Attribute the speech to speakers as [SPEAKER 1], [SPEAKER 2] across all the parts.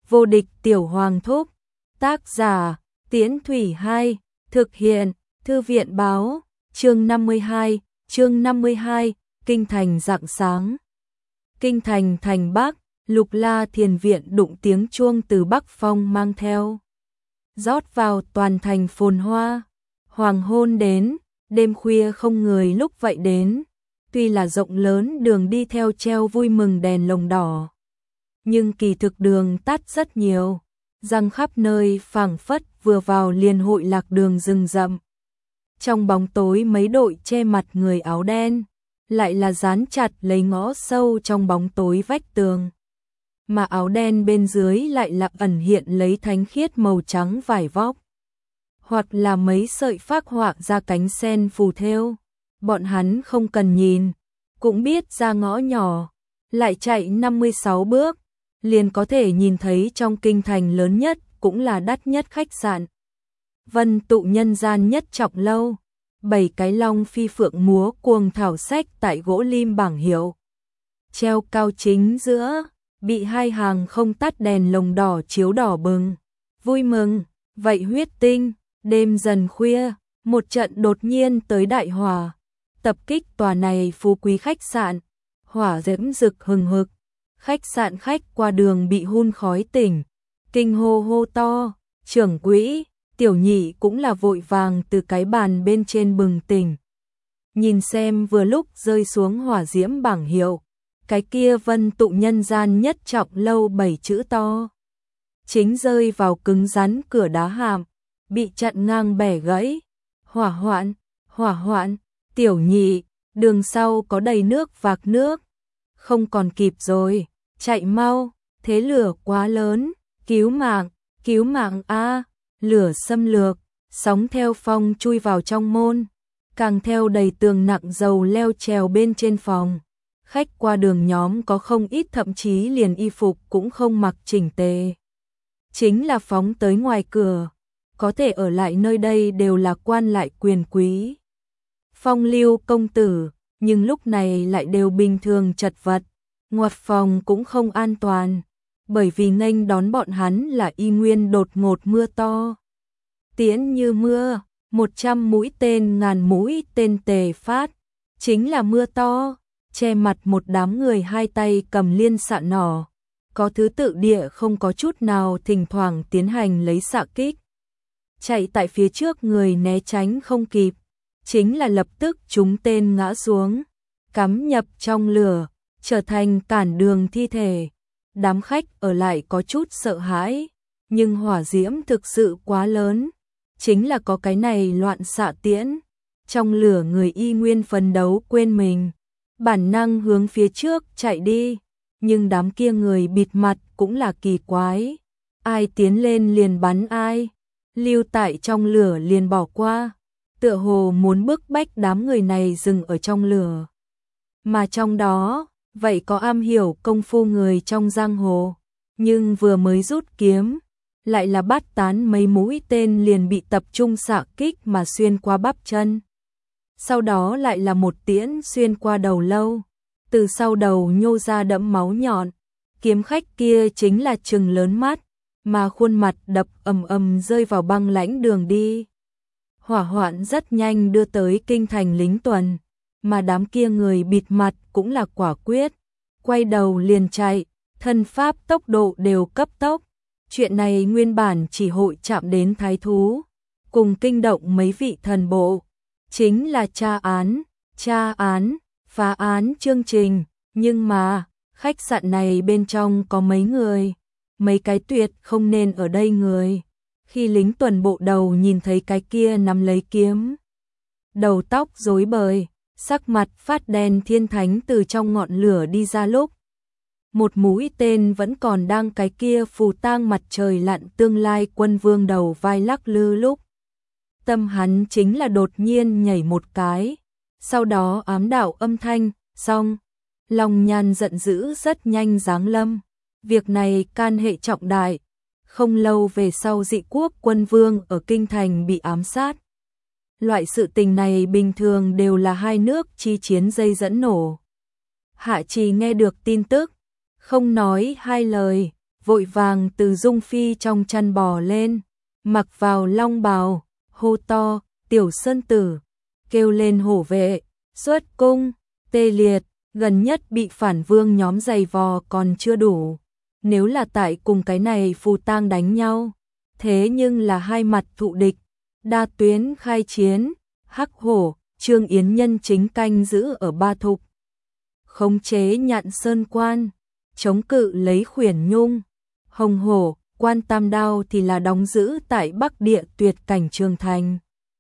[SPEAKER 1] Vô địch tiểu hoàng thúc. Tác giả, Tiễn Thủy 2, thực hiện, Thư viện báo, chương 52, Kinh thành rạng sáng. Kinh thành thành Bắc, Lục La Thiền Viện đụng tiếng chuông từ Bắc Phong mang theo. Rót vào toàn thành phồn hoa, hoàng hôn đến, đêm khuya không người lúc vậy đến. Tuy là rộng lớn đường đi theo treo vui mừng đèn lồng đỏ, nhưng kỳ thực đường tắt rất nhiều, răng khắp nơi phảng phất vừa vào liền hội lạc đường rừng rậm. Trong bóng tối mấy đội che mặt người áo đen, lại là dán chặt lấy ngõ sâu trong bóng tối vách tường. Mà áo đen bên dưới lại là ẩn hiện lấy thánh khiết màu trắng vải vóc, hoặc là mấy sợi phác họa ra cánh sen phù thêu. Bọn hắn không cần nhìn, cũng biết ra ngõ nhỏ, lại chạy 56 bước, liền có thể nhìn thấy trong kinh thành lớn nhất, cũng là đắt nhất khách sạn. Vân tụ nhân gian nhất trọng lâu, 7 cái long phi phượng múa cuồng thảo sách tại gỗ lim bảng hiệu. Treo cao chính giữa, bị 2 hàng không tắt đèn lồng đỏ chiếu đỏ bừng. Vui mừng, vậy huyết tinh, đêm dần khuya, một trận đột nhiên tới đại hỏa, tập kích tòa này phú quý khách sạn, hỏa diễm rực hừng hực. Khách sạn khách qua đường bị hun khói tỉnh, kinh hô hô to, trưởng quỹ, tiểu nhị cũng là vội vàng từ cái bàn bên trên bừng tỉnh. Nhìn xem vừa lúc rơi xuống hỏa diễm bảng hiệu, cái kia Vân tụ nhân gian nhất trọng lâu 7 chữ to. Chính rơi vào cứng rắn cửa đá hàm, bị chặn ngang bẻ gãy. Hỏa hoạn, tiểu nhị, đường sau có đầy nước vạc nước. Không còn kịp rồi, chạy mau, thế lửa quá lớn, cứu mạng a, lửa xâm lược, sóng theo phong chui vào trong môn, càng theo đầy tường nặng dầu leo trèo bên trên phòng. Khách qua đường nhóm có không ít thậm chí liền y phục cũng không mặc chỉnh tề. Chính là phóng tới ngoài cửa, có thể ở lại nơi đây đều là quan lại quyền quý, phong lưu công tử, nhưng lúc này lại đều bình thường chật vật. Ngoặt phòng cũng không an toàn, bởi vì nghênh đón bọn hắn là y nguyên đột ngột mưa to. Tiễn như mưa, 100 mũi tên ngàn mũi tên tề phát, chính là mưa to, che mặt một đám người hai tay cầm liên xạ nỏ, có thứ tự địa không có chút nào thỉnh thoảng tiến hành lấy xạ kích. Chạy tại phía trước người né tránh không kịp, chính là lập tức trúng tên ngã xuống, cắm nhập trong lửa, trở thành cản đường thi thể. Đám khách ở lại có chút sợ hãi, nhưng hỏa diễm thực sự quá lớn, chính là có cái này loạn xạ tiễn. Trong lửa người y nguyên phấn đấu quên mình, bản năng hướng phía trước chạy đi, nhưng đám kia người bịt mặt cũng là kỳ quái, ai tiến lên liền bắn ai, lưu tại trong lửa liền bỏ qua, tựa hồ muốn bức bách đám người này dừng ở trong lửa. Mà trong đó, vậy có am hiểu công phu người trong giang hồ, nhưng vừa mới rút kiếm, lại là bắt tán mấy mũi tên liền bị tập trung xạ kích mà xuyên qua bắp chân. Sau đó lại là một tiễn xuyên qua đầu lâu, từ sau đầu nhô ra đẫm máu nhọn. Kiếm khách kia chính là trừng lớn mắt, mà khuôn mặt đập ầm ầm rơi vào băng lãnh đường đi. Hỏa hoạn rất nhanh đưa tới kinh thành lính tuần, mà đám kia người bịt mặt cũng là quả quyết, quay đầu liền chạy, thân pháp tốc độ đều cấp tốc. Chuyện này nguyên bản chỉ hội chạm đến thái thú, cùng kinh động mấy vị thần bộ, chính là tra án, phá án chương trình, nhưng mà, khách sạn này bên trong có mấy người, mấy cái tuyệt không nên ở đây người. Khi lính tuần bộ đầu nhìn thấy cái kia nắm lấy kiếm, đầu tóc rối bời, sắc mặt phát đen thiên thánh từ trong ngọn lửa đi ra lúc, một mũi tên vẫn còn đang cái kia phù tang mặt trời lặn tương lai quân vương đầu vai lắc lư lúc, tâm hắn chính là đột nhiên nhảy một cái, sau đó ám đạo âm thanh, xong, Long Nhan giận dữ rất nhanh giáng lâm, việc này can hệ trọng đại, không lâu về sau Dị Quốc quân vương ở kinh thành bị ám sát. Loại sự tình này bình thường đều là hai nước chi chiến dây dẫn nổ. Hạ Trì nghe được tin tức, không nói hai lời, vội vàng từ Dung Phi trong chăn bò lên, mặc vào long bào, hô to, Tiểu Sơn Tử, kêu lên hổ vệ, xuất cung, tê liệt, gần nhất bị phản vương nhóm giày vò còn chưa đủ. Nếu là tại cùng cái này phù tang đánh nhau, thế nhưng là hai mặt thụ địch, đa tuyến khai chiến, Hắc Hổ, Trương Yến nhân chính canh giữ ở Ba Thục, khống chế Nhạn Sơn Quan, chống cự lấy Khuyển Nhung, Hồng Hổ, Quan Tam Đao thì là đóng giữ tại Bắc Địa Tuyệt Cảnh Trường Thành,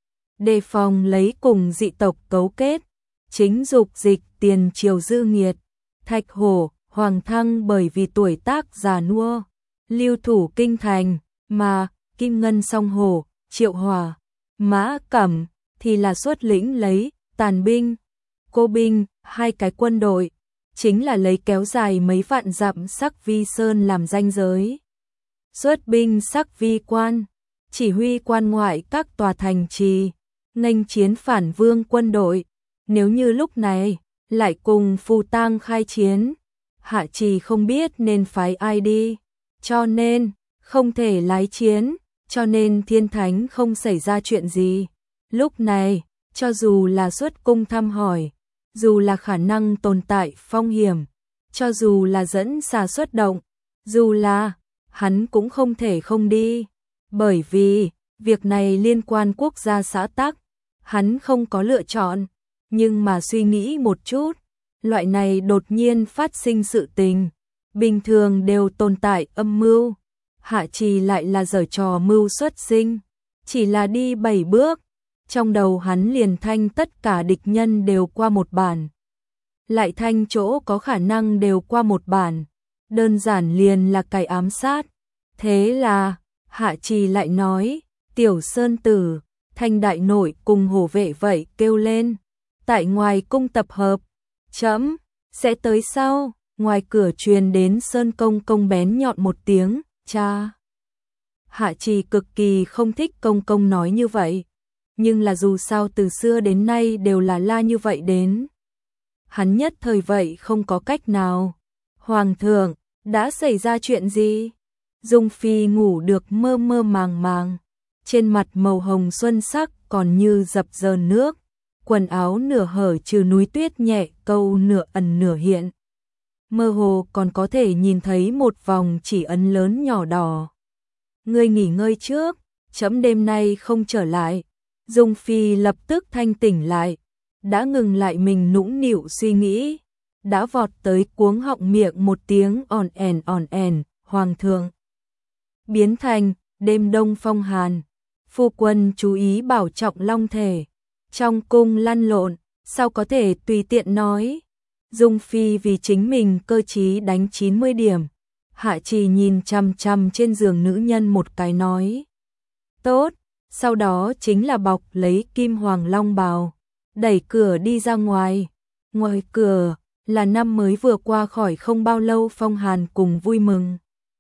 [SPEAKER 1] đề phòng lấy cùng dị tộc cấu kết, chính dục dịch tiền triều dư nghiệt. Thạch Hổ, Hoàng Thăng bởi vì tuổi tác già nua, lưu thủ kinh thành, mà Kim Ngân Song Hổ, Triệu Hòa, Mã Cẩm thì là xuất lĩnh lấy tàn binh, cô binh, hai cái quân đội, chính là lấy kéo dài mấy vạn dặm Sắc Vi Sơn làm ranh giới. Xuất binh Sắc Vi Quan, chỉ huy quan ngoại các tòa thành trì, nghênh chiến phản vương quân đội. Nếu như lúc này lại cùng phù tang khai chiến, Hạ Trì không biết nên phái ai đi, cho nên không thể lái chiến, cho nên Thiên Thánh không xảy ra chuyện gì. Lúc này, cho dù là xuất cung thăm hỏi, dù là khả năng tồn tại phong hiểm, cho dù là dẫn xà xuất động, dù là hắn cũng không thể không đi, bởi vì việc này liên quan quốc gia xã tắc, hắn không có lựa chọn. Nhưng mà suy nghĩ một chút, loại này đột nhiên phát sinh sự tình, bình thường đều tồn tại âm mưu, Hạ Trì lại là giở trò mưu xuất sinh, chỉ là đi 7 bước, trong đầu hắn liền thanh tất cả địch nhân đều qua một bản, lại thanh chỗ có khả năng đều qua một bản, đơn giản liền là cái ám sát. Thế là, Hạ Trì lại nói, Tiểu Sơn Tử, Thanh đại nội cùng hổ vệ vậy kêu lên, tại ngoài cung tập hợp, trẫm sẽ tới sau. Ngoài cửa truyền đến Sơn Công Công bén nhọn một tiếng, cha. Hạ Trì cực kỳ không thích Công Công nói như vậy, nhưng là dù sao từ xưa đến nay đều là la như vậy đến. Hắn nhất thời vậy không có cách nào. Hoàng thượng, đã xảy ra chuyện gì? Dung Phi ngủ được mơ mơ màng màng, trên mặt màu hồng xuân sắc còn như dập dờn nước, quần áo nửa hở trừ núi tuyết nhẹ câu nửa ẩn nửa hiện. Mơ hồ còn có thể nhìn thấy một vòng chỉ ấn lớn nhỏ đỏ. Ngươi nghỉ ngơi trước, trẫm đêm nay không trở lại. Dung Phi lập tức thanh tỉnh lại, đã ngừng lại mình nũng nịu suy nghĩ, đã vọt tới cuống họng miệng một tiếng òn ẻn, Hoàng thượng. Biến thành, đêm đông phong hàn, phu quân chú ý bảo trọng long thể, trong cung lăn lộn, sao có thể tùy tiện nói. Dung Phi vì chính mình cơ trí đánh 90 điểm, Hạ Trì nhìn chằm chằm trên giường nữ nhân một cái nói. Tốt, sau đó chính là bọc lấy kim hoàng long bào, đẩy cửa đi ra ngoài. Ngoài cửa là năm mới vừa qua khỏi không bao lâu phong hàn cùng vui mừng.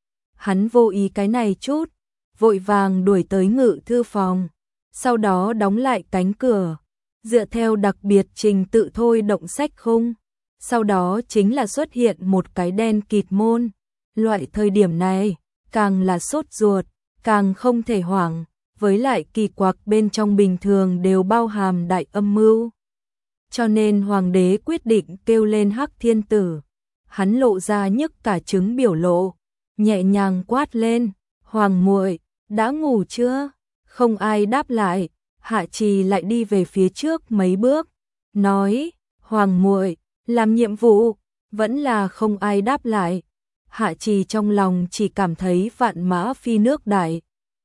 [SPEAKER 1] Hắn vô ý cái này chút, vội vàng đuổi tới ngự thư phòng, sau đó đóng lại cánh cửa, dựa theo đặc biệt trình tự thôi động sách khung. Sau đó chính là xuất hiện một cái đen kịt môn. Loại thời điểm này, càng là sốt ruột, càng không thể hoảng, với lại kỳ quặc bên trong bình thường đều bao hàm đại âm mưu. Cho nên hoàng đế quyết định kêu lên Hắc Thiên Tử. Hắn lộ ra nhức cả trứng biểu lộ, nhẹ nhàng quát lên, Hoàng muội, đã ngủ chưa? Không ai đáp lại, Hạ Trì lại đi về phía trước mấy bước, nói, Hoàng muội, làm nhiệm vụ, vẫn là không ai đáp lại. Hạ Trì trong lòng chỉ cảm thấy vạn mã phi nước đại.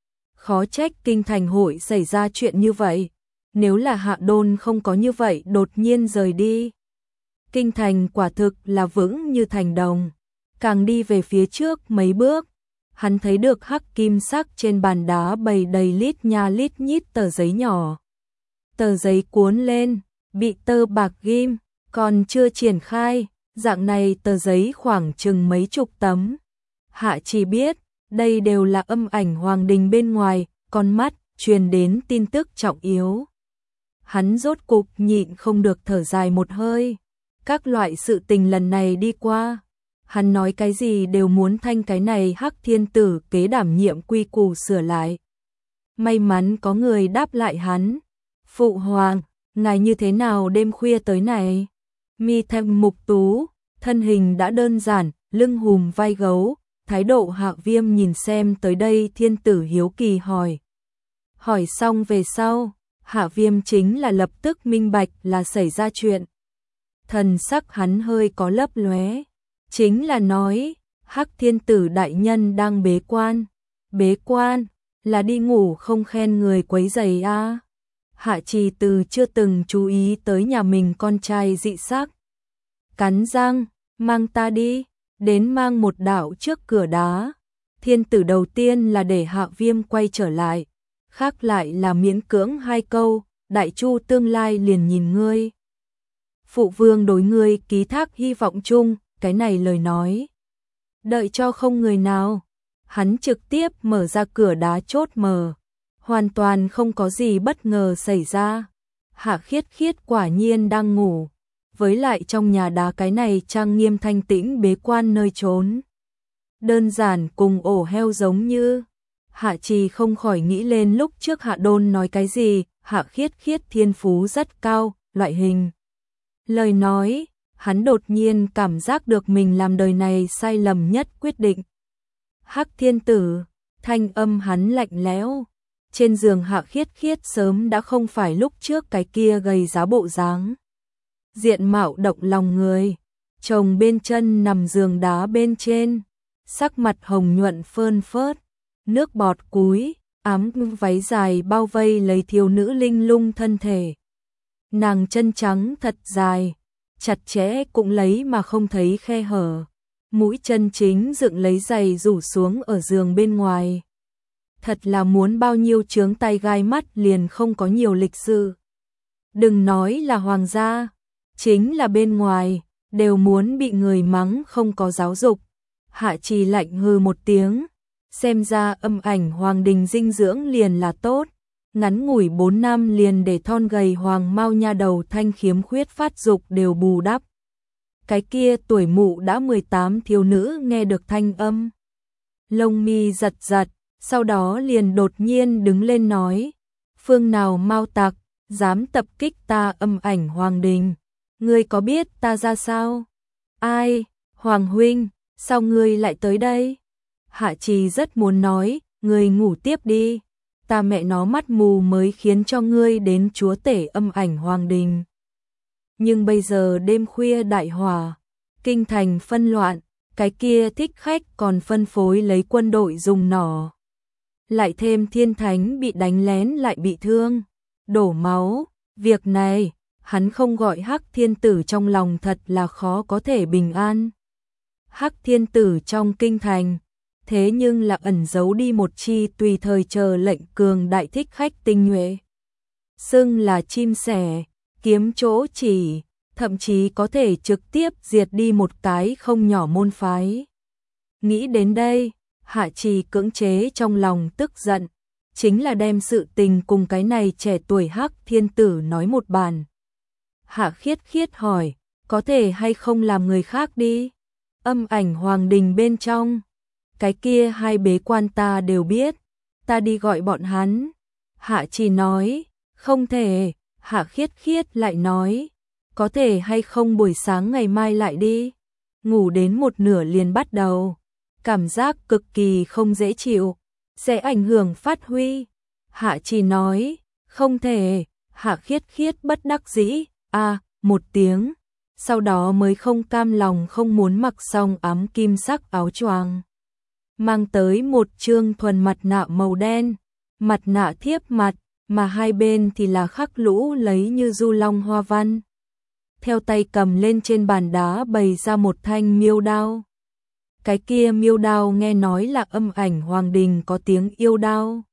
[SPEAKER 1] Khó trách kinh thành hội xảy ra chuyện như vậy, nếu là Hạ Đôn không có như vậy đột nhiên rời đi. Kinh thành quả thực là vững như thành đồng, càng đi về phía trước mấy bước, hắn thấy được hắc kim sắc trên bàn đá bày đầy lít nha lít nhít tờ giấy nhỏ. Tờ giấy cuốn lên, bị tơ bạc ghim, còn chưa triển khai, dạng này tờ giấy khoảng chừng mấy chục tấm. Hạ Trì biết, đây đều là âm ảnh hoàng đình bên ngoài, con mắt, truyền đến tin tức trọng yếu. Hắn rốt cục nhịn không được thở dài một hơi, các loại sự tình lần này đi qua, hắn nói cái gì đều muốn thanh cái này Hắc Thiên Tử kế đảm nhiệm quy củ sửa lại. May mắn có người đáp lại hắn, phụ hoàng, ngài như thế nào đêm khuya tới này? Mi Thanh Mục Tú, thân hình đã đơn giản, lưng hùm vai gấu, thái độ Hạ Viêm nhìn xem tới đây Thiên Tử hiếu kỳ hỏi. Hỏi xong về sau, Hạ Viêm chính là lập tức minh bạch là xảy ra chuyện. Thần sắc hắn hơi có lấp lóe, chính là nói, Hắc Thiên Tử đại nhân đang bế quan. Bế quan, là đi ngủ không khen người quấy rầy a. Hạ Trì từ chưa từng chú ý tới nhà mình con trai dị sắc. Cắn răng, mang ta đi, đến mang một đạo trước cửa đá. Thiên Tử đầu tiên là để Hạ Viêm quay trở lại, khác lại là miễn cưỡng hai câu, đại chu tương lai liền nhìn ngươi. Phụ vương đối ngươi ký thác hy vọng chung, cái này lời nói. Đợi cho không người nào, hắn trực tiếp mở ra cửa đá chốt mở. Hoàn toàn không có gì bất ngờ xảy ra. Hạ Khiết Khiết quả nhiên đang ngủ. Với lại trong nhà đá cái này trang nghiêm thanh tĩnh bế quan nơi trốn. Đơn giản cùng ổ heo giống như. Hạ Trì không khỏi nghĩ lên lúc trước Hạ Đôn nói cái gì, Hạ Khiết Khiết thiên phú rất cao, loại hình. Lời nói, hắn đột nhiên cảm giác được mình làm đời này sai lầm nhất quyết định. Hắc Thiên Tử, thanh âm hắn lạnh lẽo. Trên giường Hạ Khiết Khiết sớm đã không phải lúc trước cái kia gầy giá bộ dáng. Diện mạo động lòng người, chồng bên chân nằm giường đá bên trên, sắc mặt hồng nhuận phơn phớt, nước bọt cúi, ám váy dài bao vây lấy thiếu nữ linh lung thân thể. Nàng chân trắng thật dài, chặt chẽ cũng lấy mà không thấy khe hở, mũi chân chính dựng lấy giày rủ xuống ở giường bên ngoài. Thật là muốn bao nhiêu chướng tay gai mắt liền không có nhiều lịch sự. Đừng nói là hoàng gia, chính là bên ngoài, đều muốn bị người mắng không có giáo dục. Hạ Trì lạnh hừ một tiếng, xem ra Âm Ảnh Hoàng Đình dinh dưỡng liền là tốt. Ngắn ngủi 4 năm liền để thon gầy hoàng mau nha đầu thanh khiếm khuyết phát dục đều bù đắp. Cái kia tuổi mụ đã 18 thiếu nữ nghe được thanh âm. Lông mi giật giật, sau đó liền đột nhiên đứng lên nói. Phương nào mau tặc, dám tập kích ta Âm Ảnh Hoàng Đình. Ngươi có biết ta ra sao? Ai? Hoàng huynh, sao ngươi lại tới đây? Hạ Trì rất muốn nói, ngươi ngủ tiếp đi. Ta mẹ nó mắt mù mới khiến cho ngươi đến chúa tể Âm Ảnh Hoàng Đình. Nhưng bây giờ đêm khuya đại hỏa, kinh thành phân loạn, cái kia thích khách còn phân phối lấy quân đội dùng nỏ. Lại thêm thiên thánh bị đánh lén lại bị thương, đổ máu, việc này, hắn không gọi Hắc Thiên Tử trong lòng thật là khó có thể bình an. Hắc Thiên Tử trong kinh thành, thế nhưng là ẩn giấu đi một chi tùy thời chờ lệnh cường đại thích khách tinh nhuệ. Xưng là chim sẻ, kiếm chỗ chỉ, thậm chí có thể trực tiếp diệt đi một cái không nhỏ môn phái. Nghĩ đến đây, Hạ Trì cưỡng chế trong lòng tức giận, chính là đem sự tình cùng cái này trẻ tuổi Hắc Thiên Tử nói một bàn. Hạ Khiết Khiết hỏi, có thể hay không làm người khác đi? Âm Ảnh Hoàng Đình bên trong, cái kia hai bế quan ta đều biết, ta đi gọi bọn hắn. Hạ Trì nói, không thể. Hạ Khiết Khiết lại nói, có thể hay không buổi sáng ngày mai lại đi? Ngủ đến một nửa liền bắt đầu, cảm giác cực kỳ không dễ chịu, sẽ ảnh hưởng phát huy. Hạ Trì nói, không thể. Hạ Khiết Khiết bất đắc dĩ, một tiếng, sau đó mới không cam lòng không muốn mặc xong ám kim sắc áo choàng. Mang tới một trương thuần mặt nạ màu đen, mặt nạ thiếp mặt, mà hai bên thì là khắc lũ lấy như du long hoa văn. Theo tay cầm lên trên bàn đá bày ra một thanh miêu đao. Cái kia miêu đao nghe nói là Âm Ảnh Hoàng Đình có tiếng yêu đao.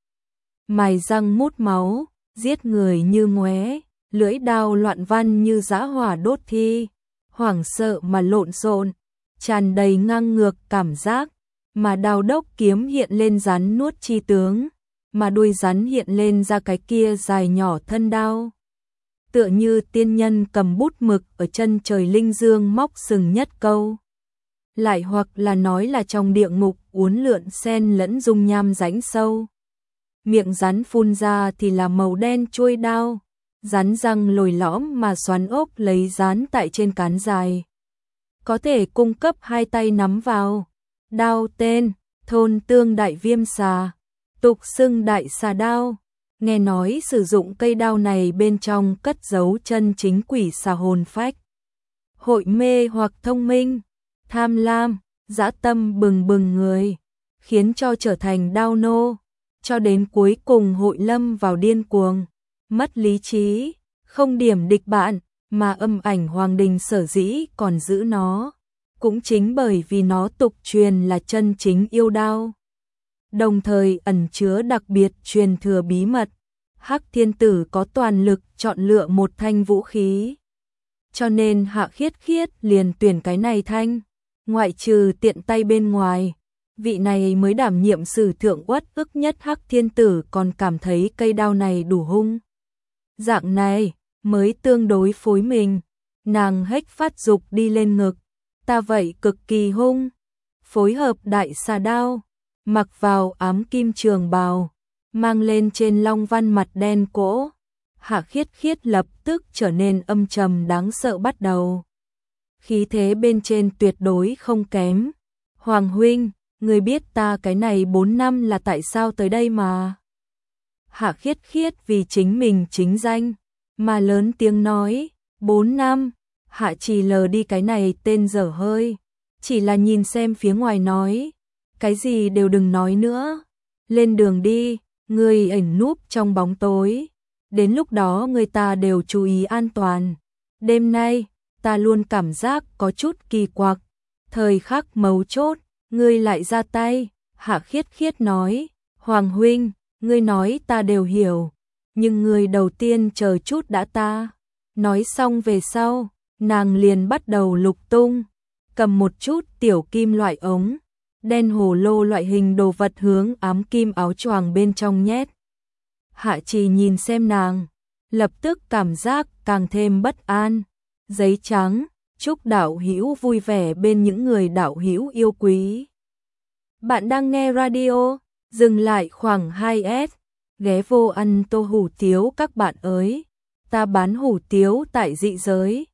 [SPEAKER 1] Mài răng mút máu, giết người như ngoé, lưỡi đao loạn văn như dã hỏa đốt thi, hoảng sợ mà lộn xộn, tràn đầy ngang ngược cảm giác, mà đao đốc kiếm hiện lên rắn nuốt chi tướng, mà đuôi rắn hiện lên ra cái kia dài nhỏ thân đao. Tựa như tiên nhân cầm bút mực ở chân trời linh dương móc sừng nhất câu. lại hoặc là nói là trong địa ngục uốn lượn xen lẫn dung nham rãnh sâu. Miệng rắn phun ra thì là màu đen chuôi đao, rắn răng lồi lõm mà xoắn ốc lấy dán tại trên cán dài. Có thể cung cấp 2 tay nắm vào. Đao tên, Thôn Tương Đại Viêm Xà, tục xưng Đại Xà Đao. Nghe nói sử dụng cây đao này bên trong cất giấu chân chính quỷ xà hồn phách. Hội mê hoặc thông minh, tham lam, dã tâm bừng bừng người, khiến cho trở thành đao nô, cho đến cuối cùng hội lâm vào điên cuồng, mất lý trí, không điểm địch bạn, mà Âm Ảnh Hoàng Đình sở dĩ còn giữ nó, cũng chính bởi vì nó tục truyền là chân chính yêu đao. Đồng thời ẩn chứa đặc biệt truyền thừa bí mật, Hắc Thiên Tử có toàn lực chọn lựa một thanh vũ khí. Cho nên Hạ Khiết Khiết liền tuyển cái này thanh, ngoại trừ tiện tay bên ngoài, vị này mới đảm nhiệm sử thượng uất ức nhất Hắc Thiên Tử còn cảm thấy cây đao này đủ hung. Dạng này mới tương đối phối mình, nàng hếch phát dục đi lên ngực, ta vậy cực kỳ hung, phối hợp đại xà đao, mặc vào ám kim trường bào, mang lên trên long văn mặt đen cỗ. Hạ Khiết Khiết lập tức trở nên âm trầm đáng sợ bắt đầu. Khí thế bên trên tuyệt đối không kém. Hoàng huynh, người biết ta cái này 4 năm là tại sao tới đây mà. Hạ Khiết Khiết vì chính mình chính danh, mà lớn tiếng nói, 4 năm, Hạ Trì lờ đi cái này tên dở hơi. Chỉ là nhìn xem phía ngoài nói, cái gì đều đừng nói nữa. Lên đường đi, người ẩn núp trong bóng tối. Đến lúc đó người ta đều chú ý an toàn. Đêm nay, ta luôn cảm giác có chút kỳ quặc. Thời khắc mấu chốt, ngươi lại ra tay. Hạ Khiết Khiết nói, Hoàng huynh, ngươi nói ta đều hiểu. Nhưng ngươi đầu tiên chờ chút đã ta. Nói xong về sau, nàng liền bắt đầu lục tung. Cầm một chút tiểu kim loại ống, đen hồ lô loại hình đồ vật hướng ám kim áo choàng bên trong nhét. Hạ Trì nhìn xem nàng, lập tức cảm giác càng thêm bất an. Giấy trắng, chúc đạo hữu vui vẻ bên những người đạo hữu yêu quý. Bạn đang nghe radio, dừng lại khoảng 2S, ghé vô ăn tô hủ tiếu các bạn ơi. Ta bán hủ tiếu tại dị giới,